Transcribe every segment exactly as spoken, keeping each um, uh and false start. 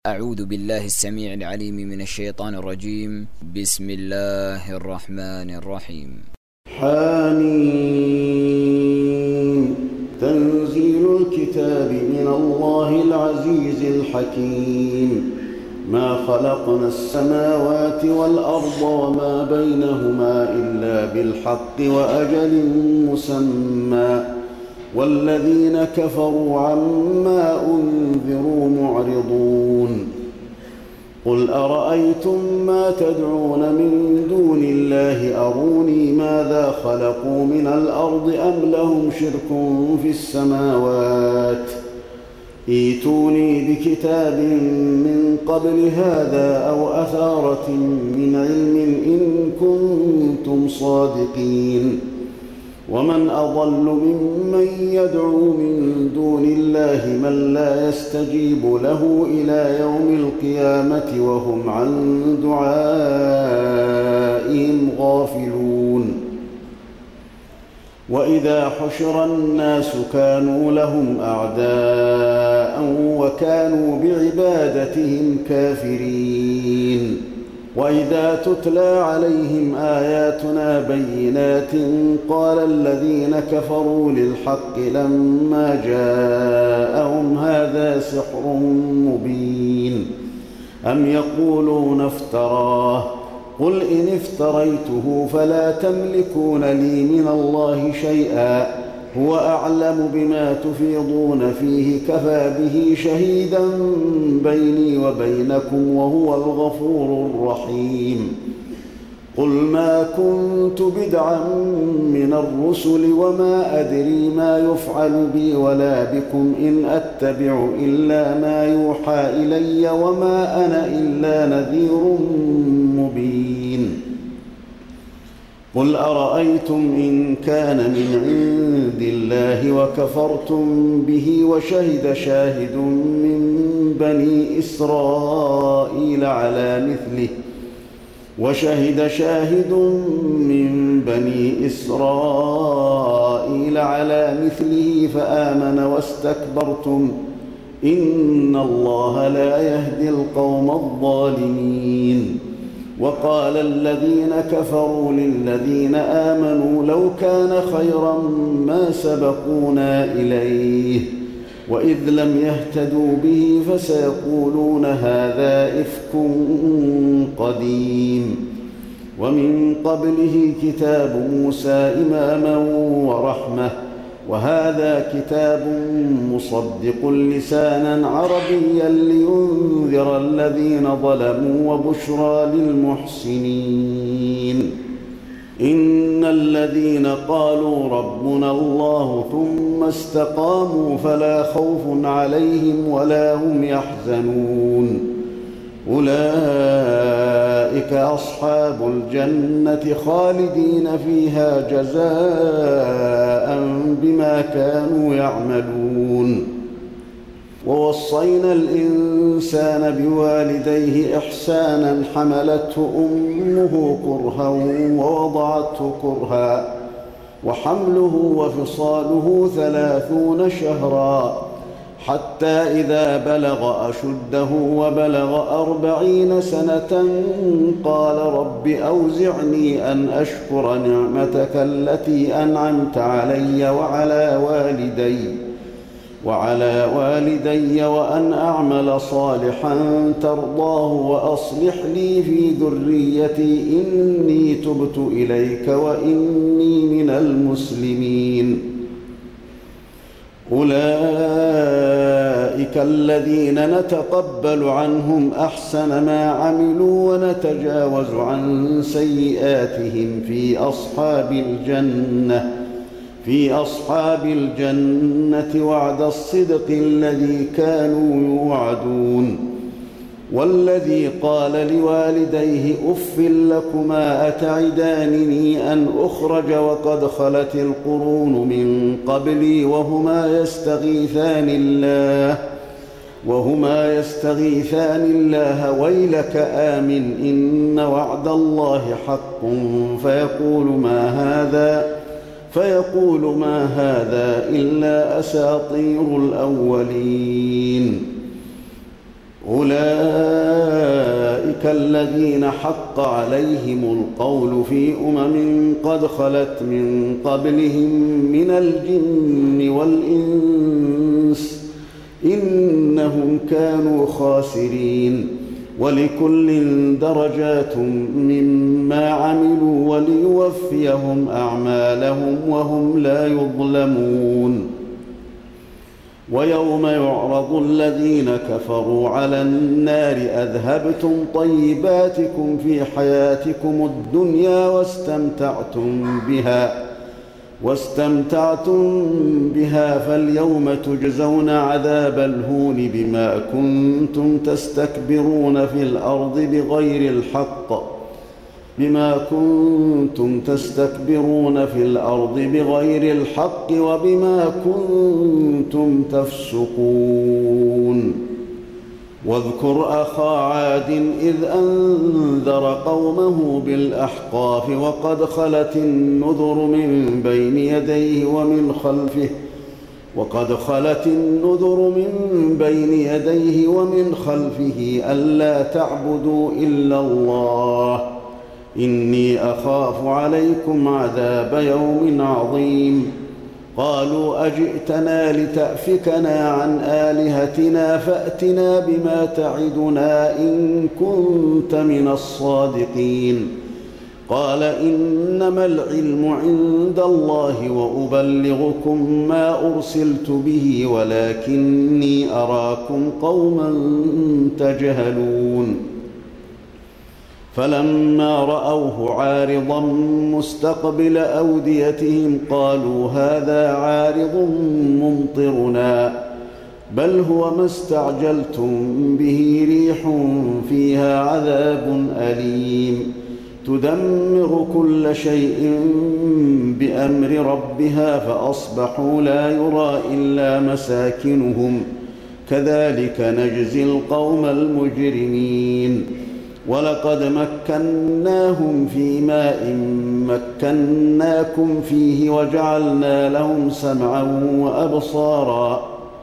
أعوذ بالله السميع العليم من الشيطان الرجيم. بسم الله الرحمن الرحيم. حميم. تنزيل الكتاب من الله العزيز الحكيم. ما خلقنا السماوات والأرض وما بينهما إلا بالحق وأجل مسمى، والذين كفروا عما أنذروا معرضون. قل أرأيتم ما تدعون من دون الله أروني ماذا خلقوا من الأرض أم لهم شرك في السماوات؟ ائتوني بكتاب من قبل هذا أو أثارة من علم إن كنتم صادقين. ومن أضل ممن يدعو من دون الله من لا يستجيب له إلى يوم القيامة وهم عن دعائهم غافلون. وإذا حشر الناس كانوا لهم أعداء وكانوا بعبادتهم كافرين. وإذا تتلى عليهم آياتنا بينات قال الذين كفروا للحق لما جاءهم هذا سحر مبين أم يقولون افتراه قل إن افتريته فلا تملكون لي من الله شيئا هو أعلم بما تفيضون فيه كفى به شهيدا بيني وبينكم وهو الغفور الرحيم. قل ما كنت بدعا من الرسل وما أدري ما يفعل بي ولا بكم إن أتبع إلا ما يوحى إلي وما أنا إلا نذير مبين. قل أرأيتم إن كان من عند الله وكفرتم به وشهد شاهد من بني إسرائيل على مثله وشهد شاهد من بني إسرائيل على مثله فآمن واستكبرتم إن الله لا يهدي القوم الظالمين. وقال الذين كفروا للذين آمنوا لو كان خيرا ما سبقونا إليه وإذ لم يهتدوا به فسيقولون هذا إفك قديم. ومن قبله كتاب موسى إماما ورحمة وهذا كتاب مصدق لسانا عربيا لينذر الذين ظلموا وبشرى للمحسنين. إن الذين قالوا ربنا الله ثم استقاموا فلا خوف عليهم ولا هم يحزنون أولئك أصحاب الجنة خالدين فيها جزاء بما كانوا يعملون. ووصينا الإنسان بوالديه إحسانا حملته أمه كرها ووضعته كرها وحمله وفصاله ثلاثون شهرا حتى إذا بلغ أشده وبلغ أربعين سنة قال رب أوزعني أن أشكر نعمتك التي أنعمت علي وعلى والدي وعلى والدي وأن أعمل صالحا ترضاه وأصلح لي في ذريتي إني تبت إليك وإني من المسلمين. أولئك الذين نتقبل عنهم أحسن ما عملوا ونتجاوز عن سيئاتهم في أصحاب الجنة في أصحاب الجنة وعد الصدق الذي كانوا يوعدون. والذي قال لوالديه أف لكما أتعدانني أن أخرج وقد خلت القرون من قبلي وهما يستغيثان الله وهما يستغيثان الله ويلك آمن إن وعد الله حق فيقول ما هذا فيقول ما هذا إلا أساطير الأولين. أولئك الذين حق عليهم القول في أمم قد خلت من قبلهم من الجن والإنس إنهم كانوا خاسرين. ولكل درجات مما عملوا وليوفيهم أعمالهم وهم لا يظلمون. ويوم يعرض الذين كفروا على النار أذهبتم طيباتكم في حياتكم الدنيا واستمتعتم بها واستمتعتم بها فاليوم تجزون عذاب الهون بما كنتم تستكبرون في الأرض بغير الحق بما كنتم تستكبرون في الأرض بغير الحق وبما كنتم تفسقون. واذكر أخا عاد إذ أنذر قومه بالأحقاف وقد خلت النذر من بين يديه ومن خلفه وقد خلت النذر من بين يديه ومن خلفه ألا تعبدوا إلا الله إني أخاف عليكم عذاب يوم عظيم. قالوا أجئتنا لتأفكنا عن آلهتنا فأتنا بما تعدنا إن كنت من الصادقين. قال إنما العلم عند الله وأبلغكم ما أرسلت به ولكني أراكم قوما تجهلون. فلما رأوه عارضا مستقبل أوديتهم قالوا هذا عارض ممطرنا بل هو ما استعجلتم به ريح فيها عذاب أليم تدمر كل شيء بأمر ربها فأصبحوا لا يرى إلا مساكنهم كذلك نجزي القوم المجرمين. ولقد مكناهم في ماء مكناكم فيه وجعلنا لهم سمعا وأبصارا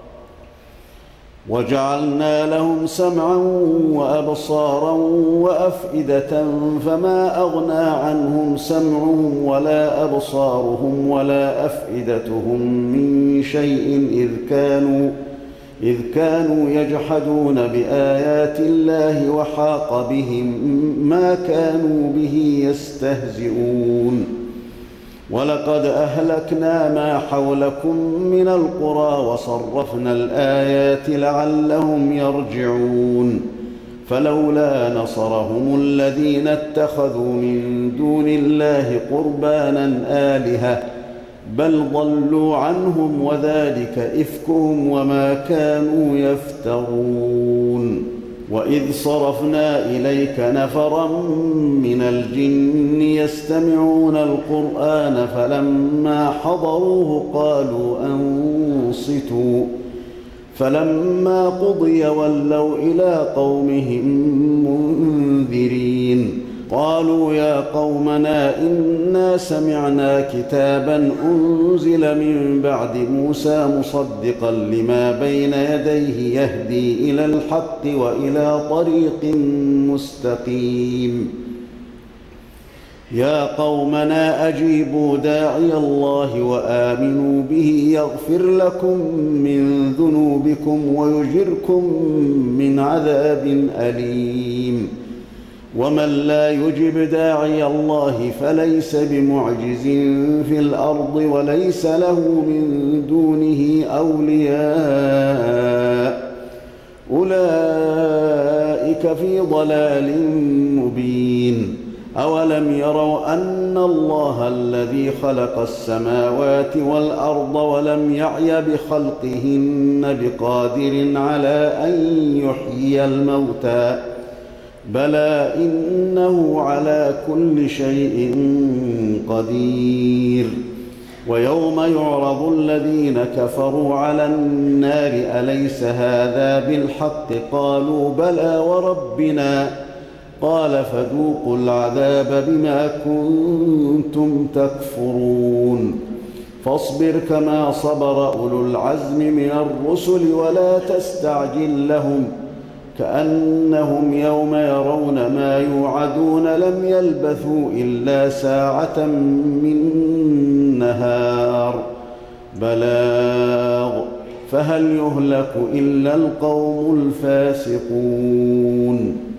وجعلنا لهم سمعا وأبصارا وأفئدة فما أغنى عنهم سمعهم ولا أبصارهم ولا أفئدتهم من شيء إذ كانوا إذ كانوا يجحدون بآيات الله وحاق بهم ما كانوا به يستهزئون. ولقد أهلكنا ما حولكم من القرى وصرفنا الآيات لعلهم يرجعون. فلولا نصرهم الذين اتخذوا من دون الله قربانا آلهة بل ضلوا عنهم وذلك إفكهم وما كانوا يفترون. وإذ صرفنا إليك نفرا من الجن يستمعون القرآن فلما حضروه قالوا أنصتوا فلما قضي ولوا إلى قومهم منذرين. قالوا يا قومنا إنا سمعنا كتابا أنزل من بعد موسى مصدقا لما بين يديه يهدي إلى الحق وإلى طريق مستقيم. يا قومنا أجيبوا داعي الله وآمنوا به يغفر لكم من ذنوبكم ويجركم من عذاب أليم. ومن لا يجب داعي الله فليس بمعجز في الأرض وليس له من دونه أولياء أولئك في ضلال مبين. أولم يروا أن الله الذي خلق السماوات والأرض ولم يعي بخلقهن بقادر على أن يحيي الموتى بلى إنه على كل شيء قدير. ويوم يعرض الذين كفروا على النار أليس هذا بالحق قالوا بلى وربنا قال فذوقوا العذاب بما كنتم تكفرون. فاصبر كما صبر أولو العزم من الرسل ولا تستعجل لهم كأنهم يوم يرون ما يوعدون لم يلبثوا إلا ساعة من نهار بلاغ فهل يهلك إلا القوم الفاسقون